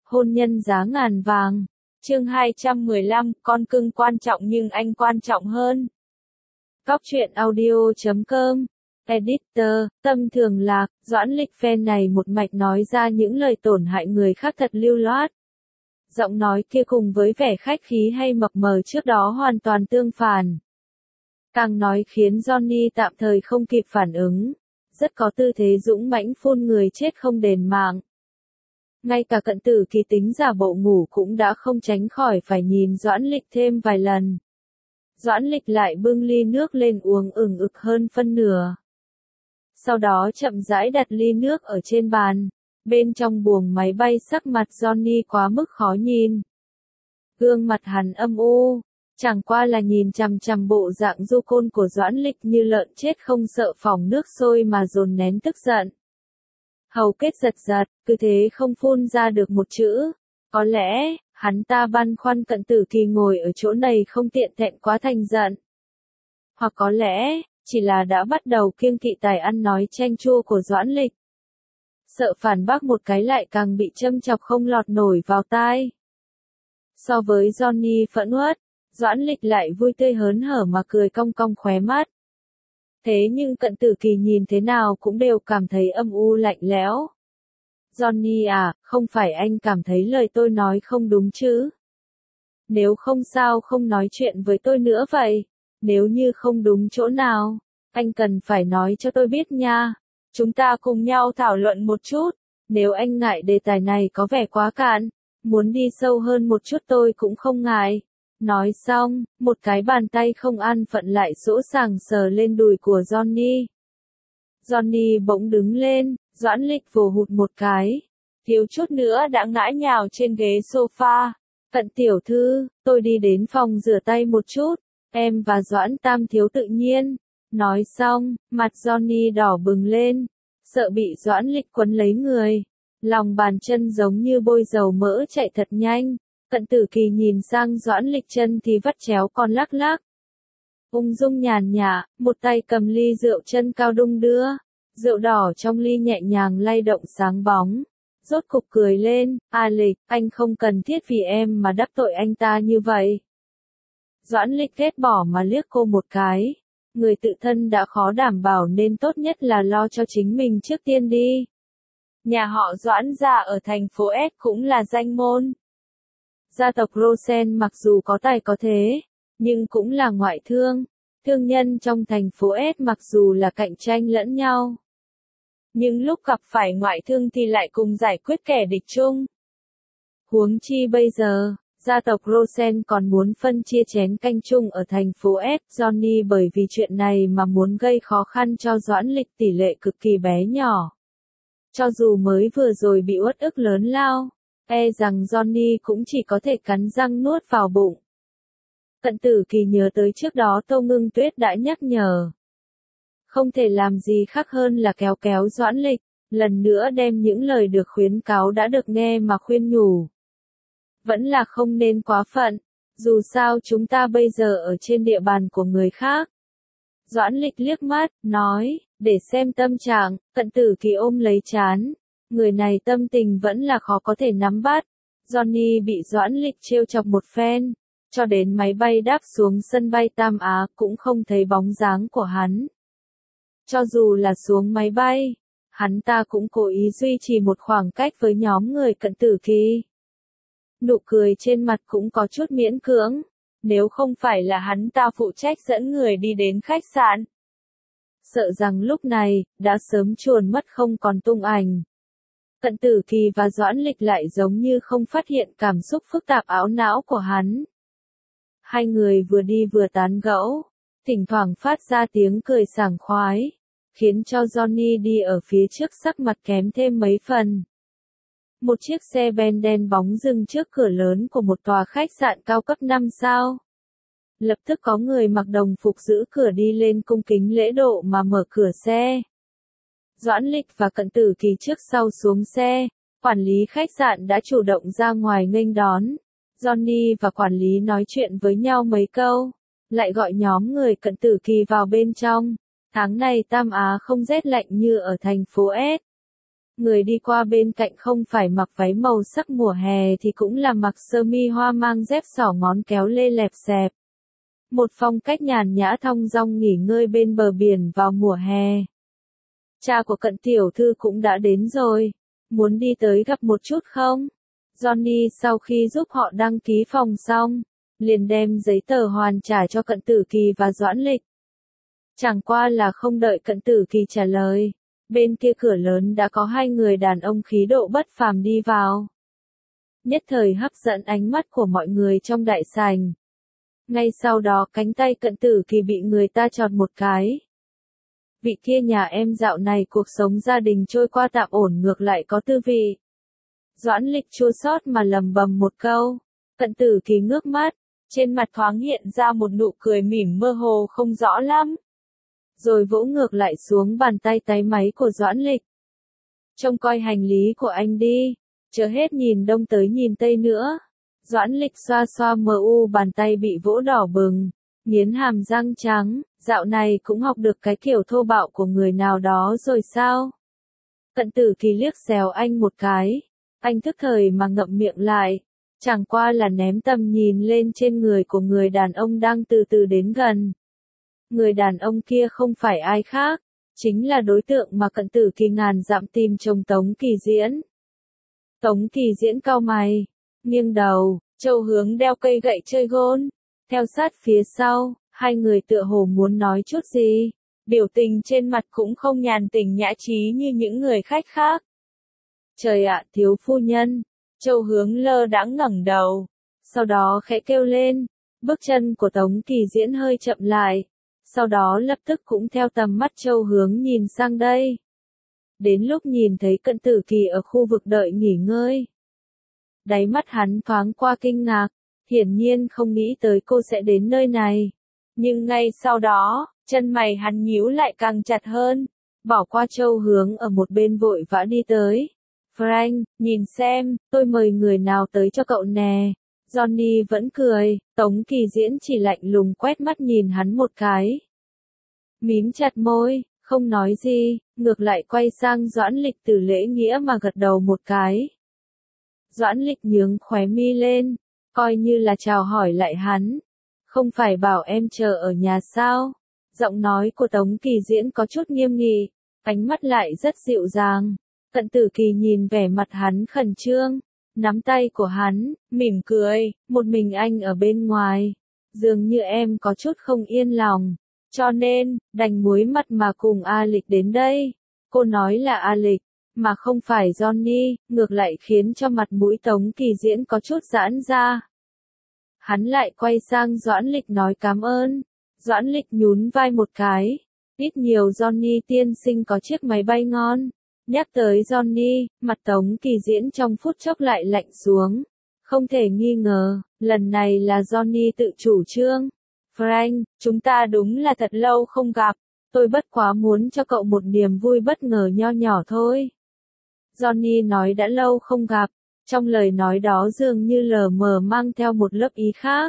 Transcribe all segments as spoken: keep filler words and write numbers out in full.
hôn nhân giá ngàn vàng. Chương hai trăm mười lăm, con cưng quan trọng nhưng anh quan trọng hơn. Góc truyện audio chấm com. Editor, tâm thường lạc, Doãn Lịch fan này một mạch nói ra những lời tổn hại người khác thật lưu loát. Giọng nói kia cùng với vẻ khách khí hay mập mờ trước đó hoàn toàn tương phản. Càng nói khiến Johnny tạm thời không kịp phản ứng. Rất có tư thế dũng mãnh phun người chết không đền mạng. Ngay cả Cận Tử Kỳ tính giả bộ ngủ cũng đã không tránh khỏi phải nhìn Doãn Lịch thêm vài lần. Doãn Lịch lại bưng ly nước lên uống ửng ực hơn phân nửa. Sau đó chậm rãi đặt ly nước ở trên bàn. Bên trong buồng máy bay sắc mặt Johnny quá mức khó nhìn. Gương mặt hắn âm u, chẳng qua là nhìn chằm chằm bộ dạng du côn của Doãn Lịch như lợn chết không sợ phỏng nước sôi mà dồn nén tức giận. Hầu kết giật giật, cứ thế không phun ra được một chữ. Có lẽ, hắn ta băn khoăn Cận Tử Kỳ ngồi ở chỗ này không tiện thẹn quá thành giận. Hoặc có lẽ, chỉ là đã bắt đầu kiêng kỵ tài ăn nói chanh chua của Doãn Lịch. Sợ phản bác một cái lại càng bị châm chọc không lọt nổi vào tai. So với Johnny phẫn uất, Doãn Lịch lại vui tươi hớn hở mà cười cong cong khóe mắt. Thế nhưng Cận Tử Kỳ nhìn thế nào cũng đều cảm thấy âm u lạnh lẽo. Johnny à, không phải anh cảm thấy lời tôi nói không đúng chứ? Nếu không sao không nói chuyện với tôi nữa vậy? Nếu như không đúng chỗ nào, anh cần phải nói cho tôi biết nha. Chúng ta cùng nhau thảo luận một chút. Nếu anh ngại đề tài này có vẻ quá cạn, muốn đi sâu hơn một chút tôi cũng không ngại. Nói xong, một cái bàn tay không an phận lại dỗ dàng sờ lên đùi của Johnny. Johnny bỗng đứng lên, Doãn Lịch vồ hụt một cái. Thiếu chút nữa đã ngã nhào trên ghế sofa. Cận tiểu thư, tôi đi đến phòng rửa tay một chút. Em và Doãn Tam thiếu tự nhiên. Nói xong, mặt Johnny đỏ bừng lên. Sợ bị Doãn Lịch quấn lấy người. Lòng bàn chân giống như bôi dầu mỡ chạy thật nhanh. Cận Tử Kỳ nhìn sang Doãn Lịch chân thì vắt chéo còn lắc lắc. Ung dung nhàn nhã, một tay cầm ly rượu chân cao đung đưa. Rượu đỏ trong ly nhẹ nhàng lay động sáng bóng. Rốt cục cười lên, à Lịch, anh không cần thiết vì em mà đắc tội anh ta như vậy. Doãn Lịch ghét bỏ mà liếc cô một cái. Người tự thân đã khó đảm bảo nên tốt nhất là lo cho chính mình trước tiên đi. Nhà họ Doãn gia ở thành phố S cũng là danh môn. Gia tộc Rosen mặc dù có tài có thế, nhưng cũng là ngoại thương. Thương nhân trong thành phố S mặc dù là cạnh tranh lẫn nhau. Nhưng lúc gặp phải ngoại thương thì lại cùng giải quyết kẻ địch chung. Huống chi bây giờ, gia tộc Rosen còn muốn phân chia chén canh chung ở thành phố S. Johnny bởi vì chuyện này mà muốn gây khó khăn cho Doãn Lịch tỷ lệ cực kỳ bé nhỏ. Cho dù mới vừa rồi bị uất ức lớn lao, e rằng Johnny cũng chỉ có thể cắn răng nuốt vào bụng. Cận Tử Kỳ nhớ tới trước đó Tô Ngưng Tuyết đã nhắc nhở. Không thể làm gì khác hơn là kéo kéo Doãn Lịch, lần nữa đem những lời được khuyến cáo đã được nghe mà khuyên nhủ. Vẫn là không nên quá phận, dù sao chúng ta bây giờ ở trên địa bàn của người khác. Doãn Lịch liếc mắt, nói, để xem tâm trạng. Cận Tử Kỳ ôm lấy trán. Người này tâm tình vẫn là khó có thể nắm bắt. Johnny bị Doãn Lịch trêu chọc một phen. Cho đến máy bay đáp xuống sân bay Tam Á cũng không thấy bóng dáng của hắn. Cho dù là xuống máy bay, hắn ta cũng cố ý duy trì một khoảng cách với nhóm người Cận Tử Kỳ. Nụ cười trên mặt cũng có chút miễn cưỡng. Nếu không phải là hắn ta phụ trách dẫn người đi đến khách sạn. Sợ rằng lúc này, đã sớm chuồn mất không còn tung ảnh. Cận Tử Kỳ và Doãn Lịch lại giống như không phát hiện cảm xúc phức tạp áo não của hắn. Hai người vừa đi vừa tán gẫu, thỉnh thoảng phát ra tiếng cười sảng khoái, khiến cho Johnny đi ở phía trước sắc mặt kém thêm mấy phần. Một chiếc xe ben đen bóng dừng trước cửa lớn của một tòa khách sạn cao cấp năm sao. Lập tức có người mặc đồng phục giữ cửa đi lên cung kính lễ độ mà mở cửa xe. Doãn Lịch và Cận Tử Kỳ trước sau xuống xe, quản lý khách sạn đã chủ động ra ngoài nghênh đón. Johnny và quản lý nói chuyện với nhau mấy câu, lại gọi nhóm người Cận Tử Kỳ vào bên trong. Tháng này Tam Á không rét lạnh như ở thành phố S. Người đi qua bên cạnh không phải mặc váy màu sắc mùa hè thì cũng là mặc sơ mi hoa mang dép xỏ ngón kéo lê lẹp xẹp. Một phong cách nhàn nhã thong dong nghỉ ngơi bên bờ biển vào mùa hè. Cha của Cận tiểu thư cũng đã đến rồi. Muốn đi tới gặp một chút không? Johnny sau khi giúp họ đăng ký phòng xong, liền đem giấy tờ hoàn trả cho Cận Tử Kỳ và Doãn Lịch. Chẳng qua là không đợi Cận Tử Kỳ trả lời, bên kia cửa lớn đã có hai người đàn ông khí độ bất phàm đi vào. Nhất thời hấp dẫn ánh mắt của mọi người trong đại sảnh. Ngay sau đó cánh tay Cận Tử Kỳ bị người ta chọt một cái. Vị kia nhà em dạo này cuộc sống gia đình trôi qua tạm ổn ngược lại có tư vị. Doãn Lịch chua xót mà lầm bầm một câu. Cận Tử Kỳ ngước mắt, trên mặt thoáng hiện ra một nụ cười mỉm mơ hồ không rõ lắm. Rồi vỗ ngược lại xuống bàn tay táy máy của Doãn Lịch. Trông coi hành lý của anh đi, chớ hết nhìn đông tới nhìn tây nữa. Doãn Lịch xoa xoa mờ u bàn tay bị vỗ đỏ bừng, nghiến hàm răng trắng, dạo này cũng học được cái kiểu thô bạo của người nào đó rồi sao? Cận Tử Kỳ liếc xéo anh một cái, anh thức thời mà ngậm miệng lại, chẳng qua là ném tầm nhìn lên trên người của người đàn ông đang từ từ đến gần. Người đàn ông kia không phải ai khác, chính là đối tượng mà Cận Tử Kỳ ngàn dặm tìm chồng Tống Kỳ Diễn. Tống Kỳ Diễn cau mày, nghiêng đầu, Châu Hướng đeo cây gậy chơi gôn, theo sát phía sau, hai người tựa hồ muốn nói chút gì, biểu tình trên mặt cũng không nhàn tình nhã trí như những người khách khác. Trời ạ, thiếu phu nhân, Châu Hướng lơ đãng ngẩng đầu, sau đó khẽ kêu lên, bước chân của Tống Kỳ Diễn hơi chậm lại, sau đó lập tức cũng theo tầm mắt Châu Hướng nhìn sang đây. Đến lúc nhìn thấy Cận Tử Kỳ ở khu vực đợi nghỉ ngơi, đáy mắt hắn thoáng qua kinh ngạc, hiển nhiên không nghĩ tới cô sẽ đến nơi này. Nhưng ngay sau đó, chân mày hắn nhíu lại càng chặt hơn, bỏ qua Châu Hướng ở một bên vội vã đi tới. Frank, nhìn xem, tôi mời người nào tới cho cậu nè. Johnny vẫn cười, Tống Kỳ Diễn chỉ lạnh lùng quét mắt nhìn hắn một cái. Mím chặt môi, không nói gì, ngược lại quay sang Doãn Lịch từ lễ nghĩa mà gật đầu một cái. Doãn Lịch nhướng khóe mi lên, coi như là chào hỏi lại hắn. Không phải bảo em chờ ở nhà sao? Giọng nói của Tống Kỳ Diễn có chút nghiêm nghị, ánh mắt lại rất dịu dàng. Cận Tử Kỳ nhìn vẻ mặt hắn khẩn trương, nắm tay của hắn, mỉm cười, một mình anh ở bên ngoài. Dường như em có chút không yên lòng, cho nên, đành muối mặt mà cùng A Lịch đến đây. Cô nói là A Lịch, mà không phải Johnny, ngược lại khiến cho mặt mũi Tống Kỳ Diễn có chút giãn ra. Hắn lại quay sang Doãn Lịch nói cảm ơn. Doãn Lịch nhún vai một cái. Ít nhiều Johnny tiên sinh có chiếc máy bay ngon. Nhắc tới Johnny, mặt Tống Kỳ Diễn trong phút chốc lại lạnh xuống. Không thể nghi ngờ, lần này là Johnny tự chủ trương. Frank, chúng ta đúng là thật lâu không gặp. Tôi bất quá muốn cho cậu một niềm vui bất ngờ nho nhỏ thôi. Johnny nói đã lâu không gặp. Trong lời nói đó dường như lờ mờ mang theo một lớp ý khác.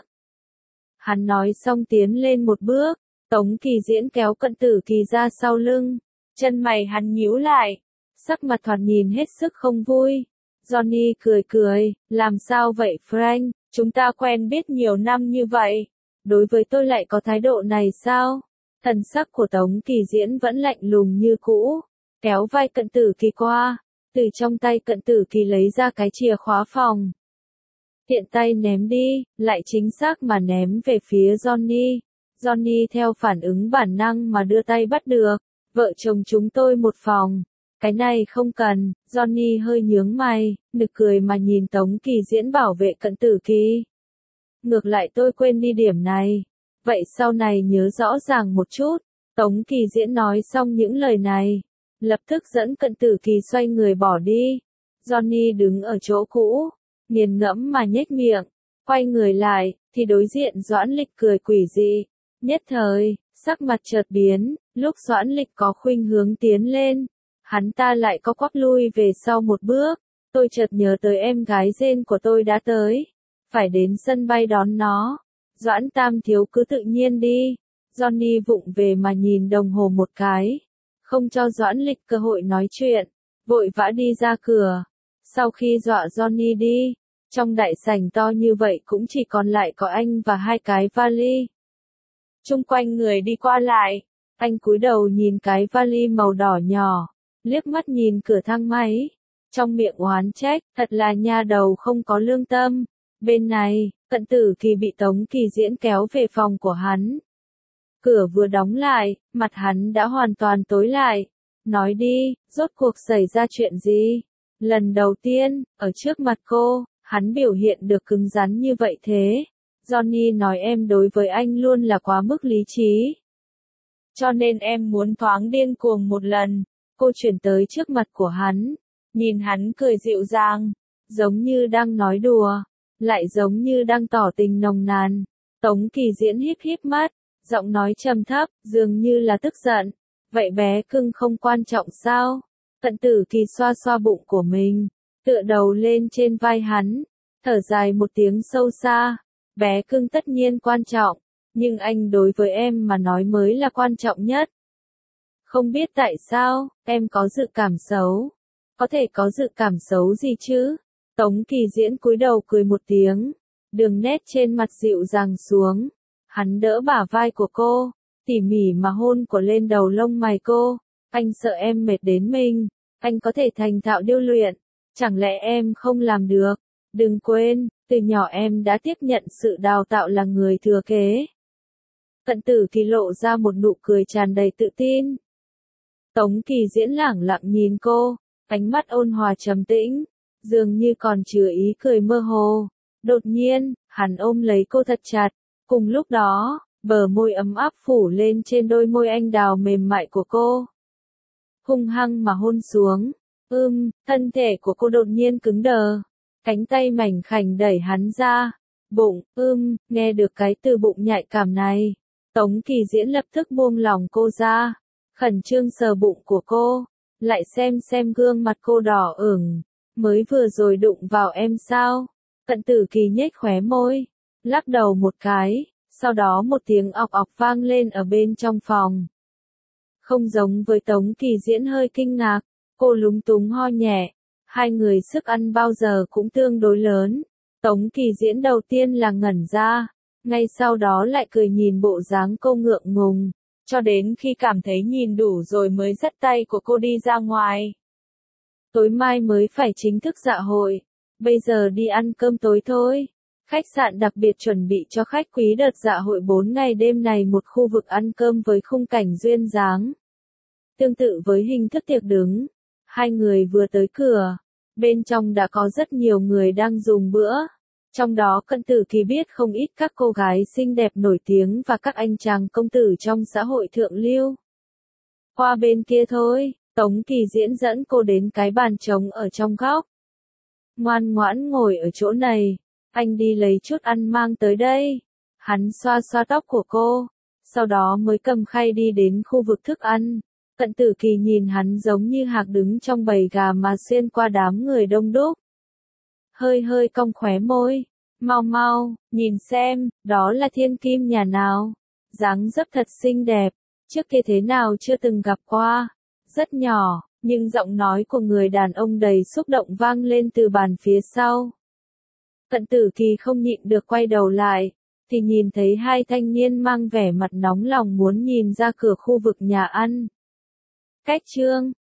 Hắn nói xong tiến lên một bước, Tống Kỳ Diễn kéo Cận Tử Kỳ ra sau lưng, chân mày hắn nhíu lại, sắc mặt thoạt nhìn hết sức không vui. Johnny cười cười, làm sao vậy Frank, chúng ta quen biết nhiều năm như vậy, đối với tôi lại có thái độ này sao? Thần sắc của Tống Kỳ Diễn vẫn lạnh lùng như cũ, kéo vai Cận Tử Kỳ qua. Từ trong tay Cận Tử Kỳ lấy ra cái chìa khóa phòng. Tiện tay ném đi, lại chính xác mà ném về phía Johnny. Johnny theo phản ứng bản năng mà đưa tay bắt được. Vợ chồng chúng tôi một phòng. Cái này không cần. Johnny hơi nhướng mày, nực cười mà nhìn Tống Kỳ Diễn bảo vệ Cận Tử Kỳ. Ngược lại tôi quên đi điểm này. Vậy sau này nhớ rõ ràng một chút. Tống Kỳ Diễn nói xong những lời này, lập tức dẫn Cận Tử Kỳ xoay người bỏ đi. Johnny đứng ở chỗ cũ, nghiền ngẫm mà nhếch miệng, quay người lại, thì đối diện Doãn Lịch cười quỷ dị. Nhất thời, sắc mặt chợt biến, lúc Doãn Lịch có khuynh hướng tiến lên, hắn ta lại có quắp lui về sau một bước. Tôi chợt nhớ tới em gái rên của tôi đã tới, phải đến sân bay đón nó. Doãn Tam thiếu cứ tự nhiên đi. Johnny vụng về mà nhìn đồng hồ một cái, không cho Doãn Lịch cơ hội nói chuyện. vội vã đi ra cửa. Sau khi dọa Johnny đi, trong đại sảnh to như vậy cũng chỉ còn lại có anh và hai cái vali. Chung quanh người đi qua lại, anh cúi đầu nhìn cái vali màu đỏ nhỏ, liếc mắt nhìn cửa thang máy, trong miệng oán trách, thật là nha đầu không có lương tâm. Bên này, Cận Tử Kỳ bị Tống Kỳ Diễn kéo về phòng của hắn. Cửa vừa đóng lại, mặt hắn đã hoàn toàn tối lại. Nói đi, rốt cuộc xảy ra chuyện gì? Lần đầu tiên, ở trước mặt cô, hắn biểu hiện được cứng rắn như vậy thế. Johnny nói em đối với anh luôn là quá mức lý trí. Cho nên em muốn thoáng điên cuồng một lần. Cô chuyển tới trước mặt của hắn, nhìn hắn cười dịu dàng, giống như đang nói đùa, lại giống như đang tỏ tình nồng nàn. Tống Kỳ Diễn híp híp mắt, giọng nói trầm thấp, dường như là tức giận. Vậy bé cưng không quan trọng sao? Cận Tử Kỳ xoa xoa bụng của mình, tựa đầu lên trên vai hắn, thở dài một tiếng sâu xa. Bé cưng tất nhiên quan trọng, nhưng anh đối với em mà nói mới là quan trọng nhất. Không biết tại sao, em có dự cảm xấu. Có thể có dự cảm xấu gì chứ? Tống Kỳ Diễn cúi đầu cười một tiếng, đường nét trên mặt dịu dàng xuống. Hắn đỡ bả vai của cô, tỉ mỉ mà hôn của lên đầu lông mày cô. Anh sợ em mệt đến mình, anh có thể thành thạo điêu luyện, chẳng lẽ em không làm được? Đừng quên, từ nhỏ em đã tiếp nhận sự đào tạo là người thừa kế. Cận Tử Kỳ lộ ra một nụ cười tràn đầy tự tin. Tống Kỳ Diễn lẳng lặng nhìn cô, ánh mắt ôn hòa trầm tĩnh, dường như còn chứa ý cười mơ hồ. Đột nhiên, hắn ôm lấy cô thật chặt, cùng lúc đó, bờ môi ấm áp phủ lên trên đôi môi anh đào mềm mại của cô. Hung hăng mà hôn xuống, ưm, thân thể của cô đột nhiên cứng đờ, cánh tay mảnh khảnh đẩy hắn ra, bụng, ưm, nghe được cái từ bụng nhạy cảm này. Tống Kỳ Diễn lập tức buông lòng cô ra, khẩn trương sờ bụng của cô, lại xem xem gương mặt cô đỏ ửng, mới vừa rồi đụng vào em sao? Cận Tử Kỳ nhếch khóe môi, lắc đầu một cái, sau đó một tiếng ọc ọc vang lên ở bên trong phòng. Không giống với Tống Kỳ Diễn hơi kinh ngạc, cô lúng túng ho nhẹ, hai người sức ăn bao giờ cũng tương đối lớn. Tống Kỳ Diễn đầu tiên là ngẩn ra, ngay sau đó lại cười nhìn bộ dáng cô ngượng ngùng, cho đến khi cảm thấy nhìn đủ rồi mới dắt tay của cô đi ra ngoài. Tối mai mới phải chính thức dạ hội, bây giờ đi ăn cơm tối thôi. Khách sạn đặc biệt chuẩn bị cho khách quý đợt dạ hội bốn ngày đêm này một khu vực ăn cơm với khung cảnh duyên dáng. Tương tự với hình thức tiệc đứng, hai người vừa tới cửa, bên trong đã có rất nhiều người đang dùng bữa. Trong đó Cận Tử Kỳ biết không ít các cô gái xinh đẹp nổi tiếng và các anh chàng công tử trong xã hội thượng lưu. Qua bên kia thôi, Tống Kỳ Diễn dẫn cô đến cái bàn trống ở trong góc. Ngoan ngoãn ngồi ở chỗ này, anh đi lấy chút ăn mang tới đây. Hắn xoa xoa tóc của cô, sau đó mới cầm khay đi đến khu vực thức ăn. Cận Tử Kỳ nhìn hắn giống như hạc đứng trong bầy gà mà xuyên qua đám người đông đúc. Hơi hơi cong khóe môi, mau mau, nhìn xem, đó là thiên kim nhà nào. Dáng dấp thật xinh đẹp, trước kia thế nào chưa từng gặp qua. Rất nhỏ, nhưng giọng nói của người đàn ông đầy xúc động vang lên từ bàn phía sau. Cận Tử Kỳ không nhịn được quay đầu lại, thì nhìn thấy hai thanh niên mang vẻ mặt nóng lòng muốn nhìn ra cửa khu vực nhà ăn. Cách chương